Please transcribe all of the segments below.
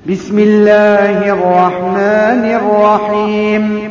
بسم الله الرحمن الرحيم.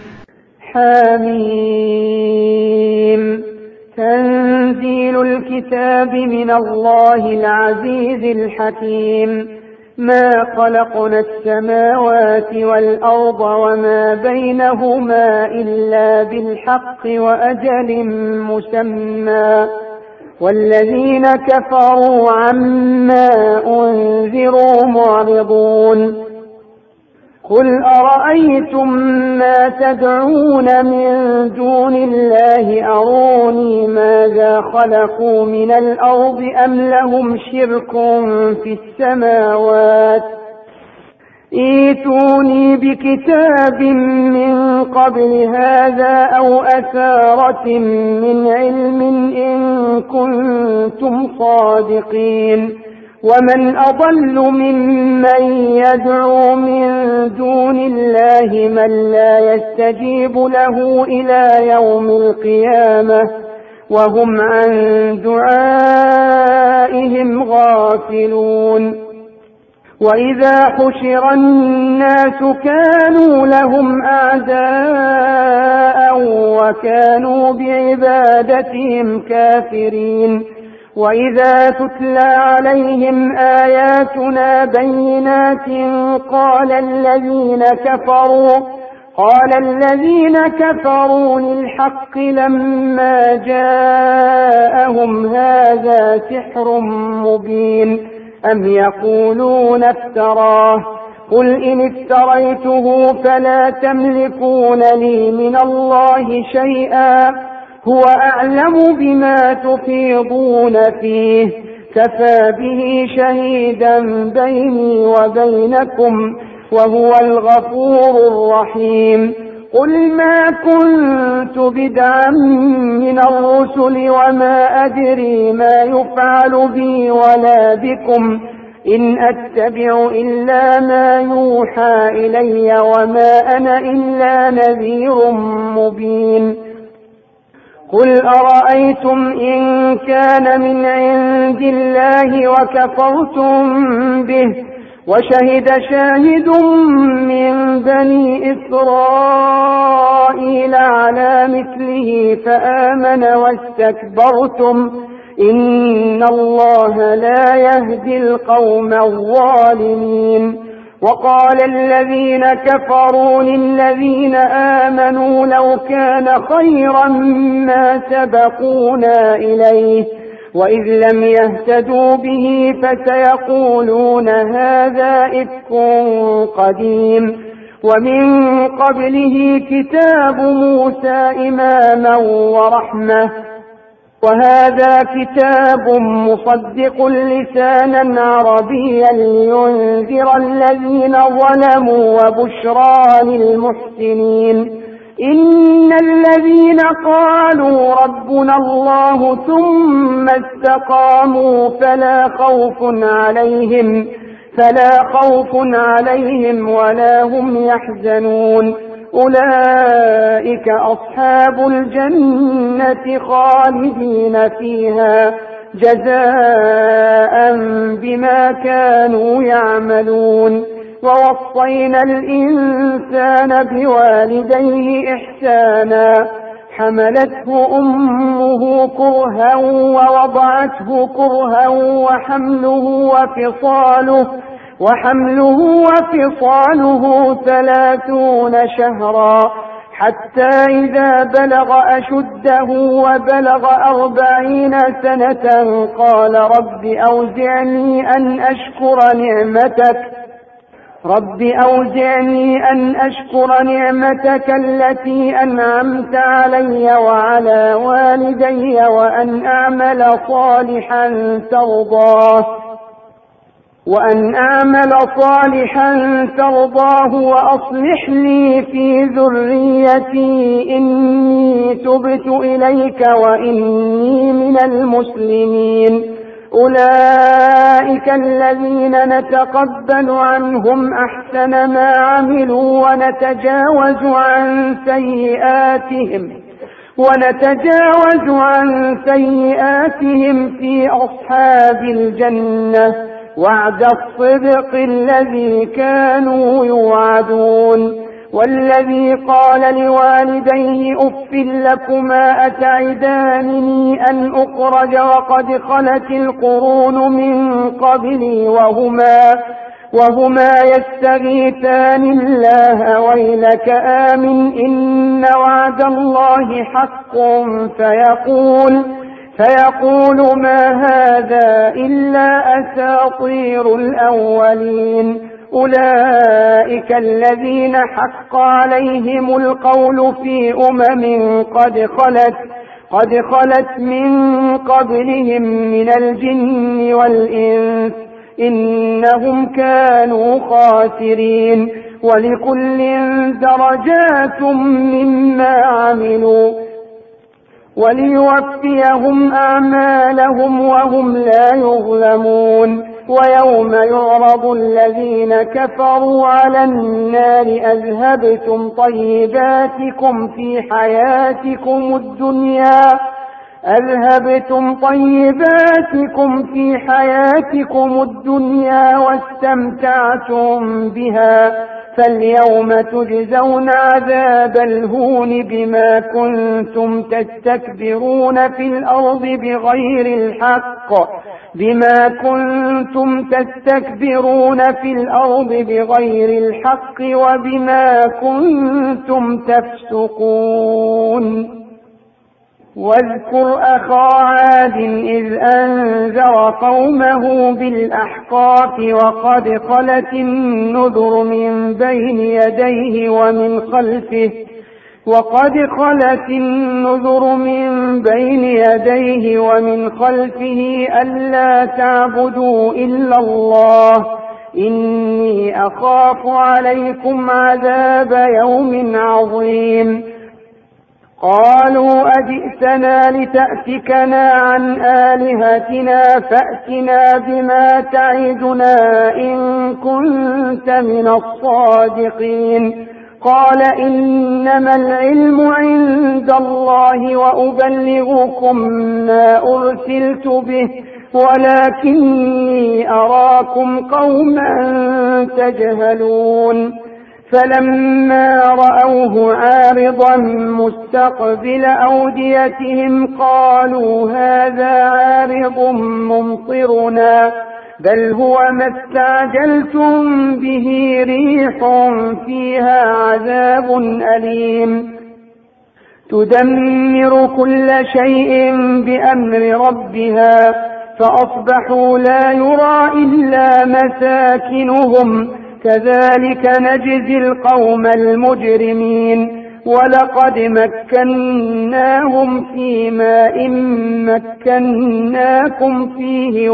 حميم. تنزيل الكتاب من الله العزيز الحكيم. ما خلقنا السماوات والأرض وما بينهما إلا بالحق وأجل مسمى، والذين كفروا عما أنذروا معرضون. قل أرأيتم ما تدعون من دون الله أروني ماذا خلقوا من الأرض أم لهم شرك في السماوات، ائتوني بكتاب من قبل هذا أو أثارة من علم إن كنتم صادقين. ومن أضل ممن يدعو من دون الله من لا يستجيب له إلى يوم القيامة وهم عن دعائهم غافلون. وإذا حشر الناس كانوا لهم أعداء وكانوا بعبادتهم كافرين. وإذا تتلى عليهم آياتنا بينات قال الذين كفروا للحق لما جاءهم هذا سحر مبين أم يقولون افتراه. قل إن افتريته فلا تملكون لي من الله شيئا، هو أعلم بما تفيضون فيه، كفى به شهيدا بيني وبينكم وهو الغفور الرحيم. قل ما كنت بدعا من الرسل وما أدري ما يفعل بي ولا بكم، إن أتبع إلا ما يوحى إلي وما أنا إلا نذير مبين. قل أرأيتم إن كان من عند الله وكفرتم به وشهد شاهد من بني إسرائيل على مثله فآمن واستكبرتم إن الله لا يهدي القوم الظالمين. وقال الذين كفروا للذين آمنوا لو كان خيرا ما سبقونا إليه، وإذ لم يهتدوا به فسيقولون هذا إفك قديم. ومن قبله كتاب موسى إماما ورحمة، وهذا كتاب مصدق لسانا عربيا لينذر الذين ظلموا وبشرى للمحسنين. إن الذين قالوا ربنا الله ثم استقاموا فلا خوف عليهم ولا هم يحزنون. أولئك أصحاب الجنة خالدين فيها جزاء بما كانوا يعملون. ووصينا الإنسان بوالديه إحسانا، حملته أمه كرها ووضعته كرها وحمله وفصاله 30 شهرا، حتى إذا بلغ أشده وبلغ 40 سنة قال رب أوزعني أن أشكر نعمتك التي أنعمت علي وعلى والدي وأن أعمل صالحا ترضاه وأصلح لي في ذريتي إني تبت إليك وإني من المسلمين. أولئك الذين نتقبل عنهم أحسن ما عملوا ونتجاوز عن سيئاتهم في أصحاب الجنة، وعد الصدق الذي كانوا يوعدون. والذي قال لوالديه أف لكما أتعدانني أن أخرج وقد خلت القرون من قبلي وهما يستغيثان الله ويلك آمن إن وعد الله حق فيقول ما هذا إلا أساطير الأولين. أولئك الذين حق عليهم القول في قد خلت من قبلهم من الجن والإنس إنهم كانوا خاسرين. ولكل درجات مما عملوا وليوفيهم أعمالهم وهم لا يظلمون. ويوم يعرض الذين كفروا على النار أذهبتم طيباتكم في حياتكم الدنيا واستمتعتم بها فاليوم تجزون عذاب الهون بما كنتم تستكبرون في الأرض بغير الحق وبما كنتم تفسقون. واذكر أخا عاد إذ أنذر قومه بالأحقاف وقد خلت النذر من بين يديه ومن خلفه ألا تعبدوا إلا الله إني أخاف عليكم عذاب يوم عظيم. قالوا أجئتنا لتأفكنا عن آلهتنا فأتنا بما تعدنا إن كنت من الصادقين. قال إنما العلم عند الله وأبلغكم ما أرسلت به ولكني أراكم قوما تجهلون. فلما رأوه عارضا مستقبل أوديتهم قالوا هذا عارض ممطرنا بل هو ما استعجلتم به ريح فيها عذاب أليم تدمر كل شيء بأمر ربها فأصبحوا لا يرى إلا مساكنهم كذلك نجزي القوم المجرمين. ولقد مكناهم في ماء مكناكم فيه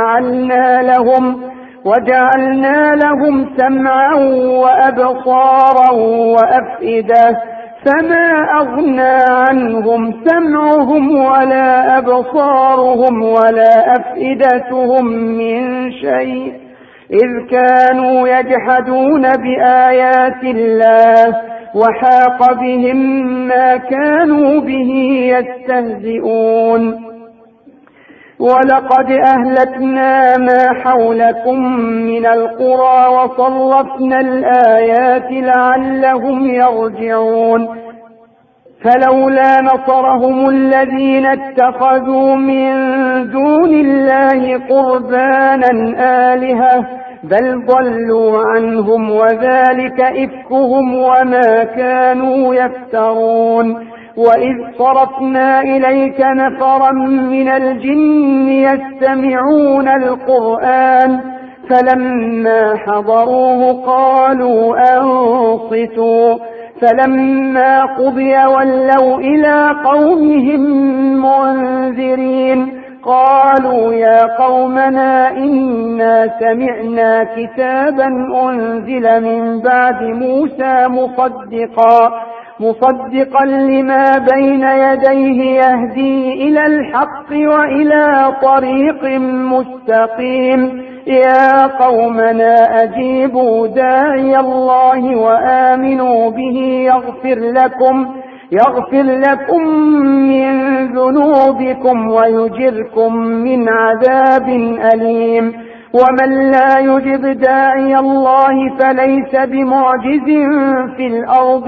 وجعلنا لهم سمعا وأبصارا وأفئدة فما أغنى عنهم سمعهم ولا أبصارهم ولا أفئدتهم من شيء إذ كانوا يجحدون بآيات الله وحاق بهم ما كانوا به يستهزئون. ولقد أهلكنا ما حولكم من القرى وصرفنا الآيات لعلهم يرجعون. فلولا نصرهم الذين اتخذوا من دون الله قربانا آلهة بل ضلوا عنهم وذلك إفكهم وما كانوا يفترون. وإذ صرفنا إليك نفرا من الجن يستمعون القرآن فلما حضروه قالوا أنصتوا فلما قضي ولوا إلى قومهم منذرين. قالوا يا قومنا إنا سمعنا كتابا أنزل من بعد موسى مصدقا لما بين يديه يهدي إلى الحق وإلى طريق مستقيم. يا قومنا أجيبوا داعي الله وآمنوا به يغفر لكم من ذنوبكم ويجركم من عذاب أليم. ومن لا يجب داعي الله فليس بمعجز في الأرض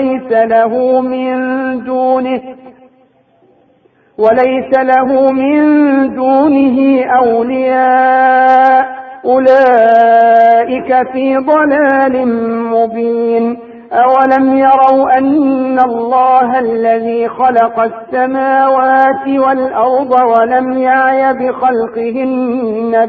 وليس له من دونه أولياء أولئك في ضلال مبين. أولم يروا أن الله الذي خلق السماوات والأرض ولم يعي بخلقهن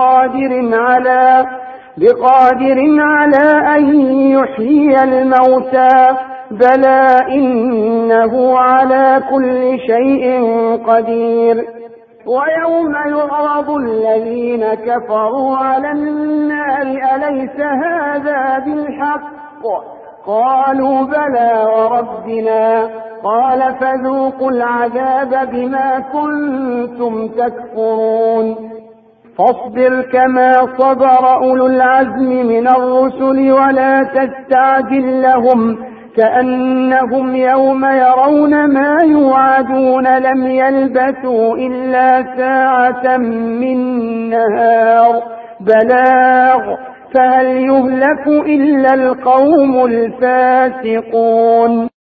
بقادر على أن يحيي الموتى بلى إنه على كل شيء قدير. ويوم يعرض الذين كفروا على النار أليس هذا بالحق؟ قالوا بلى وربنا قال فذوقوا العذاب بما كنتم تكفرون. فاصبر كما صبر أولو العزم من الرسل ولا تستعجل لهم كأنهم يوم يرون ما يوعدون لم يلبثوا إلا ساعة من نهار بلاغ فهل يهلك إلا القوم الفاسقون.